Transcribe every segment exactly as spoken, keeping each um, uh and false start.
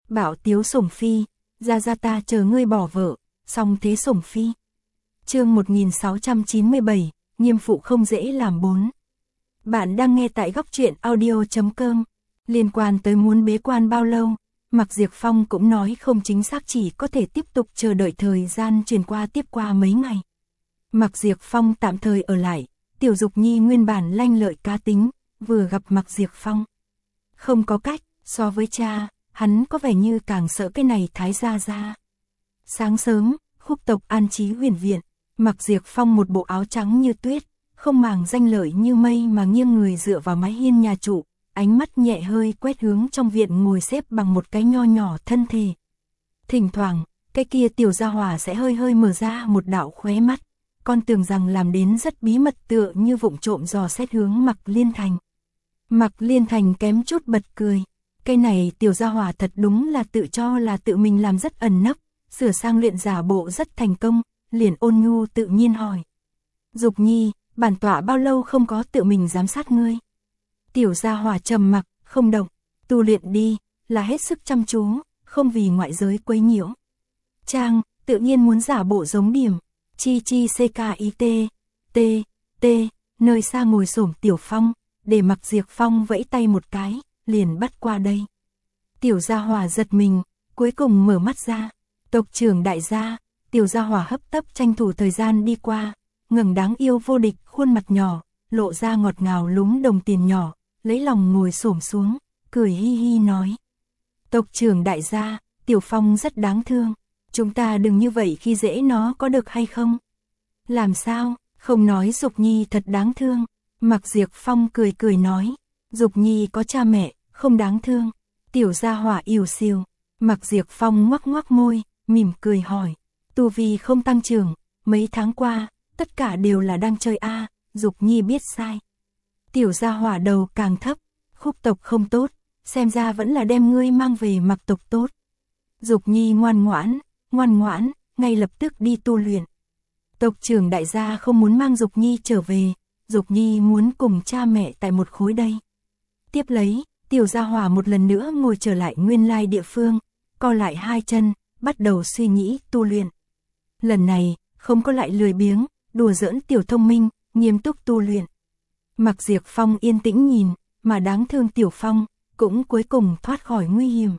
Bảo tiếu sủng phi, ra ra ta chờ ngươi bỏ vợ, song thế sủng phi. Chương một nghìn sáu trăm chín mươi bảy, nghiêm phụ không dễ làm bốn. Bạn đang nghe tại góc truyện audio chấm com. Liên quan tới muốn bế quan bao lâu, Mạc Diệp Phong cũng nói không chính xác, chỉ có thể tiếp tục chờ đợi thời gian truyền qua tiếp qua mấy ngày. Mạc Diệp Phong tạm thời ở lại, Tiểu Dục Nhi nguyên bản lanh lợi cá tính, vừa gặp Mạc Diệp Phong. Không có cách, so với cha, hắn có vẻ như càng sợ cái này thái gia gia. Sáng sớm, khúc tộc an trí huyền viện, Mạc Diệp Phong một bộ áo trắng như tuyết, không màng danh lợi như mây mà nghiêng người dựa vào mái hiên nhà trụ, ánh mắt nhẹ hơi quét hướng trong viện ngồi xếp bằng một cái nho nhỏ thân thể. Thỉnh thoảng, cái kia tiểu gia hỏa sẽ hơi hơi mở ra một đạo khóe mắt, con tưởng rằng làm đến rất bí mật, tựa như vụng trộm dò xét hướng Mạc Liên Thành. Mạc Liên Thành kém chút bật cười, cái này tiểu gia hỏa thật đúng là tự cho là tự mình làm rất ẩn nấp, sửa sang luyện giả bộ rất thành công, liền ôn nhu tự nhiên hỏi. Dục Nhi, bản tọa bao lâu không có tự mình giám sát ngươi? Tiểu gia hỏa trầm mặc, không động, tu luyện đi, là hết sức chăm chú, không vì ngoại giới quấy nhiễu. Trang, tự nhiên muốn giả bộ giống điểm, chi chi ckit, t, t, nơi xa ngồi xổm Tiểu Phong, để Mạc Diệp Phong vẫy tay một cái, liền bắt qua đây. Tiểu gia hỏa giật mình, cuối cùng mở mắt ra, tộc trưởng đại gia, tiểu gia hỏa hấp tấp tranh thủ thời gian đi qua, ngẩng đáng yêu vô địch khuôn mặt nhỏ, lộ ra ngọt ngào lúm đồng tiền nhỏ, lấy lòng ngồi xổm xuống, cười hi hi nói. Tộc trưởng đại gia, Tiểu Phong rất đáng thương, chúng ta đừng như vậy khi dễ nó có được hay không? Làm sao, không nói Dục Nhi thật đáng thương, Mạc Diệp Phong cười cười nói, Dục Nhi có cha mẹ, không đáng thương. Tiểu gia hỏa ỉu xìu, Mạc Diệp Phong ngoắc ngoắc môi, mỉm cười hỏi, tu vi không tăng trưởng, mấy tháng qua, tất cả đều là đang chơi a, à, Dục Nhi biết sai. Tiểu gia hỏa đầu càng thấp, khúc tộc không tốt, xem ra vẫn là đem ngươi mang về Mạc tộc tốt. Dục Nhi ngoan ngoãn, ngoan ngoãn, ngay lập tức đi tu luyện. Tộc trưởng đại gia không muốn mang Dục Nhi trở về, Dục Nhi muốn cùng cha mẹ tại một khối đây. Tiếp lấy, tiểu gia hỏa một lần nữa ngồi trở lại nguyên lai địa phương, co lại hai chân, bắt đầu suy nghĩ tu luyện. Lần này, không có lại lười biếng, đùa giỡn tiểu thông minh, nghiêm túc tu luyện. Mạc Diệp Phong yên tĩnh nhìn, mà đáng thương Tiểu Phong, cũng cuối cùng thoát khỏi nguy hiểm.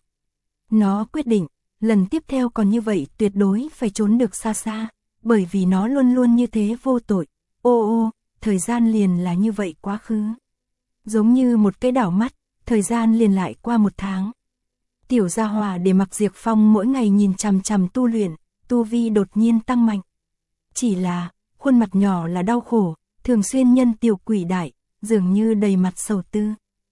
Nó quyết định, lần tiếp theo còn như vậy tuyệt đối phải trốn được xa xa, bởi vì nó luôn luôn như thế vô tội. Ô ô, thời gian liền là như vậy quá khứ. Giống như một cái đảo mắt, thời gian liền lại qua một tháng. Tiểu gia hỏa để Mạc Diệp Phong mỗi ngày nhìn chằm chằm tu luyện, tu vi đột nhiên tăng mạnh. Chỉ là, khuôn mặt nhỏ là đau khổ, thường xuyên nhân tiểu quỷ đại, dường như đầy mặt sầu tư.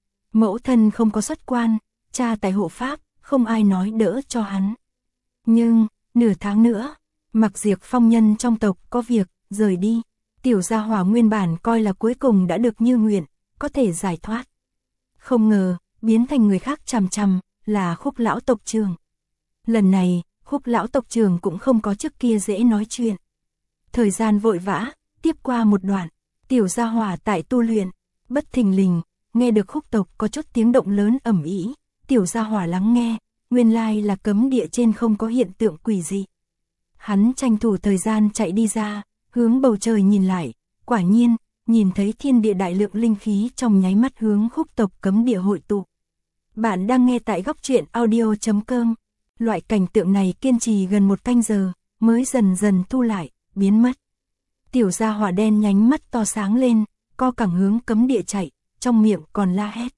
Mẫu thân không có xuất quan, cha tại hộ pháp, không ai nói đỡ cho hắn. Nhưng, nửa tháng nữa, Mạc Diệp Phong nhân trong tộc có việc, rời đi. Tiểu gia hỏa nguyên bản coi là cuối cùng đã được như nguyện, có thể giải thoát. Không ngờ, biến thành người khác chằm chằm, là Khúc lão tộc trưởng. Lần này, Khúc lão tộc trưởng cũng không có trước kia dễ nói chuyện. Thời gian vội vã, tiếp qua một đoạn, tiểu gia hỏa tại tu luyện, bất thình lình, nghe được Khúc tộc có chút tiếng động lớn ầm ĩ, tiểu gia hỏa lắng nghe, nguyên lai là cấm địa trên không có hiện tượng quỷ dị. Hắn tranh thủ thời gian chạy đi ra, hướng bầu trời nhìn lại, quả nhiên, nhìn thấy thiên địa đại lượng linh khí trong nháy mắt hướng Khúc tộc cấm địa hội tụ. Bạn đang nghe tại góc truyện audio chấm com. Loại cảnh tượng này kiên trì gần một canh giờ, mới dần dần thu lại, biến mất. Tiểu gia hỏa đen nhánh mắt to sáng lên, co cẳng hướng cấm địa chạy, trong miệng còn la hét.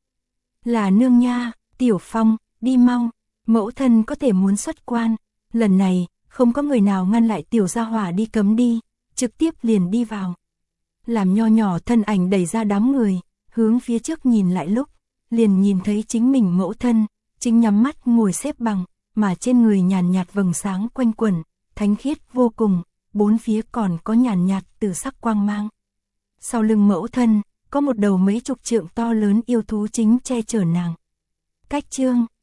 Là nương nha, Tiểu Phong, đi mau, mẫu thân có thể muốn xuất quan. Lần này, không có người nào ngăn lại tiểu gia hỏa đi cấm đi, trực tiếp liền đi vào. Làm nho nhỏ thân ảnh đẩy ra đám người, hướng phía trước nhìn lại lúc, liền nhìn thấy chính mình mẫu thân, chính nhắm mắt ngồi xếp bằng, mà trên người nhàn nhạt vầng sáng quanh quẩn, thánh khiết vô cùng, bốn phía còn có nhàn nhạt tử sắc quang mang. Sau lưng mẫu thân, có một đầu mấy chục trượng to lớn yêu thú chính che chở nàng. Cách chương